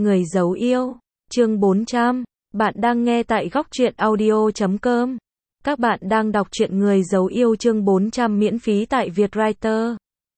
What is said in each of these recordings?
Người giấu yêu, chương 400. Bạn đang nghe tại góc truyện audio.com. Các bạn đang đọc truyện Người giấu yêu chương 400 miễn phí tại Vietwriter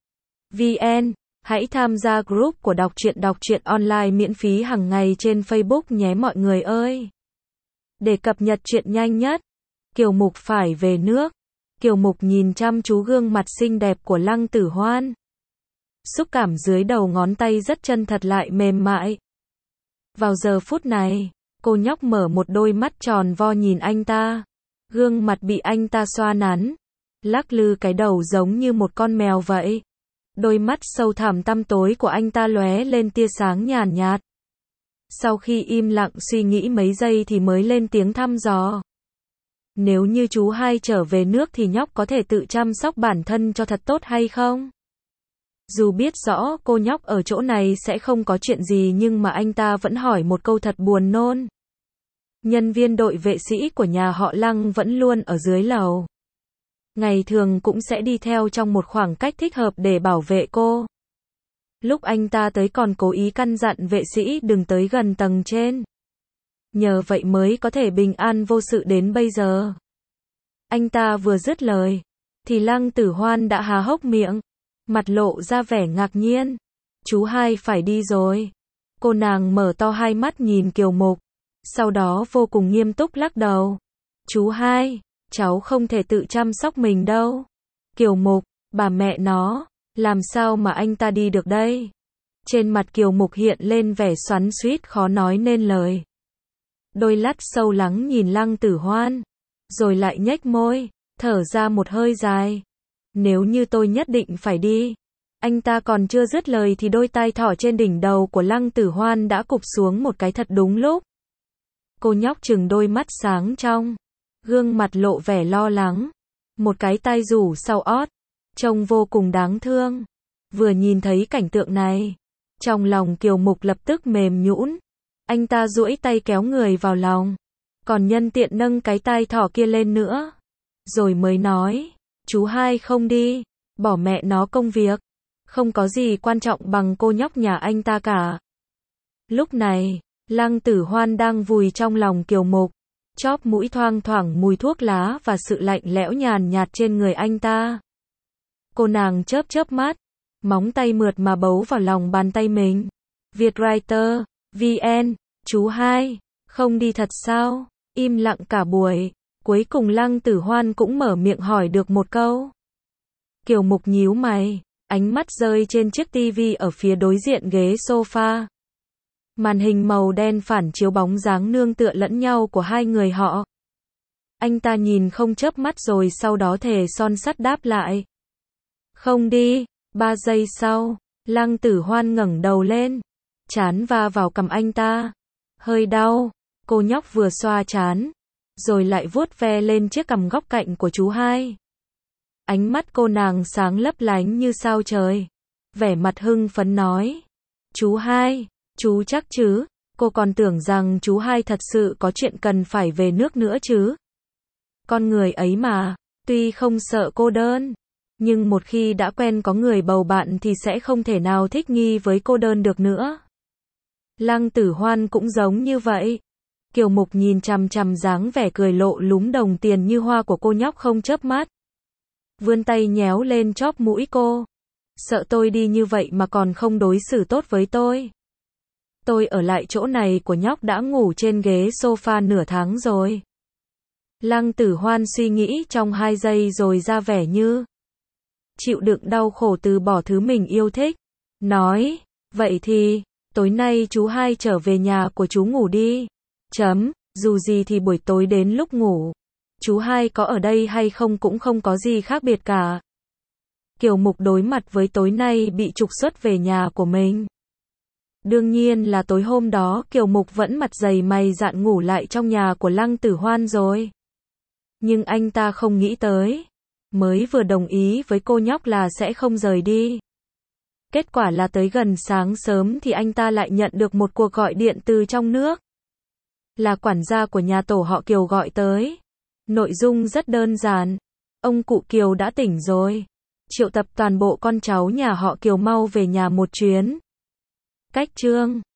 VN. Hãy tham gia group của đọc truyện online miễn phí hàng ngày trên Facebook nhé mọi người ơi. Để cập nhật truyện nhanh nhất, Kiều Mục phải về nước. Kiều Mục nhìn chăm chú gương mặt xinh đẹp của Lăng Tử Hoan. Xúc cảm dưới đầu ngón tay rất chân thật lại mềm mại. Vào giờ phút này, cô nhóc mở một đôi mắt tròn vo nhìn anh ta. Gương mặt bị anh ta xoa nắn, lắc lư cái đầu giống như một con mèo vậy. Đôi mắt sâu thẳm tăm tối của anh ta lóe lên tia sáng nhàn nhạt. Sau khi im lặng suy nghĩ mấy giây thì mới lên tiếng thăm dò. Nếu như chú hai trở về nước thì nhóc có thể tự chăm sóc bản thân cho thật tốt hay không? Dù biết rõ cô nhóc ở chỗ này sẽ không có chuyện gì nhưng mà anh ta vẫn hỏi một câu thật buồn nôn. Nhân viên đội vệ sĩ của nhà họ Lăng vẫn luôn ở dưới lầu. Ngày thường cũng sẽ đi theo trong một khoảng cách thích hợp để bảo vệ cô. Lúc anh ta tới còn cố ý căn dặn vệ sĩ đừng tới gần tầng trên. Nhờ vậy mới có thể bình an vô sự đến bây giờ. Anh ta vừa dứt lời, thì Lăng Tử Hoan đã há hốc miệng, mặt lộ ra vẻ ngạc nhiên. Chú hai phải đi rồi. Cô nàng mở to hai mắt nhìn Kiều Mục, sau đó vô cùng nghiêm túc lắc đầu. Chú hai, cháu không thể tự chăm sóc mình đâu. Kiều Mục, bà mẹ nó, làm sao mà anh ta đi được đây? Trên mặt Kiều Mục hiện lên vẻ xoắn xuýt khó nói nên lời. Đôi lát sâu lắng nhìn Lăng Tử Hoan, rồi lại nhếch môi, thở ra một hơi dài. Nếu như tôi nhất định phải đi. Anh ta còn chưa dứt lời thì đôi tai thỏ trên đỉnh đầu của Lăng Tử Hoan đã cụp xuống một cái thật đúng lúc. Cô nhóc trừng đôi mắt sáng trong, gương mặt lộ vẻ lo lắng, một cái tai rủ sau ót, trông vô cùng đáng thương. Vừa nhìn thấy cảnh tượng này, trong lòng Kiều Mục lập tức mềm nhũn. Anh ta duỗi tay kéo người vào lòng, còn nhân tiện nâng cái tai thỏ kia lên nữa, rồi mới nói, chú hai không đi, bỏ mẹ nó công việc, không có gì quan trọng bằng cô nhóc nhà anh ta cả. Lúc này, Lăng Tử Hoan đang vùi trong lòng Kiều Mục, chóp mũi thoang thoảng mùi thuốc lá và sự lạnh lẽo nhàn nhạt trên người anh ta. Cô nàng chớp chớp mắt, móng tay mượt mà bấu vào lòng bàn tay mình. Vietwriter VN, chú hai, không đi thật sao? Im lặng cả buổi, cuối cùng Lăng Tử Hoan cũng mở miệng hỏi được một câu. Kiều Mục nhíu mày, ánh mắt rơi trên chiếc tivi ở phía đối diện ghế sofa. Màn hình màu đen phản chiếu bóng dáng nương tựa lẫn nhau của hai người họ. Anh ta nhìn không chớp mắt rồi sau đó thề son sắt đáp lại. Không đi. 3 giây sau, Lăng Tử Hoan ngẩng đầu lên, trán va vào cằm anh ta. Hơi đau, cô nhóc vừa xoa trán, rồi lại vuốt ve lên chiếc cằm góc cạnh của chú hai. Ánh mắt cô nàng sáng lấp lánh như sao trời, vẻ mặt hưng phấn nói. Chú hai, chú chắc chứ? Cô còn tưởng rằng chú hai thật sự có chuyện cần phải về nước nữa chứ. Con người ấy mà, tuy không sợ cô đơn, nhưng một khi đã quen có người bầu bạn thì sẽ không thể nào thích nghi với cô đơn được nữa. Lăng Tử Hoan cũng giống như vậy. Kiều Mục nhìn chằm chằm dáng vẻ cười lộ lúm đồng tiền như hoa của cô nhóc không chớp mắt. Vươn tay nhéo lên chóp mũi cô. Sợ tôi đi như vậy mà còn không đối xử tốt với tôi. Tôi ở lại chỗ này của nhóc đã ngủ trên ghế sofa nửa tháng rồi. Lăng Tử Hoan suy nghĩ trong 2 giây rồi ra vẻ như chịu đựng đau khổ từ bỏ thứ mình yêu thích. Nói, vậy thì, tối nay chú hai trở về nhà của chú ngủ đi. Dù gì thì buổi tối đến lúc ngủ, chú hai có ở đây hay không cũng không có gì khác biệt cả. Kiều Mục đối mặt với tối nay bị trục xuất về nhà của mình. Đương nhiên là tối hôm đó Kiều Mục vẫn mặt dày mày dạn ngủ lại trong nhà của Lăng Tử Hoan rồi. Nhưng anh ta không nghĩ tới, mới vừa đồng ý với cô nhóc là sẽ không rời đi. Kết quả là tới gần sáng sớm thì anh ta lại nhận được một cuộc gọi điện từ trong nước. Là quản gia của nhà tổ họ Kiều gọi tới. Nội dung rất đơn giản. Ông cụ Kiều đã tỉnh rồi. Triệu tập toàn bộ con cháu nhà họ Kiều mau về nhà một chuyến. Cách chương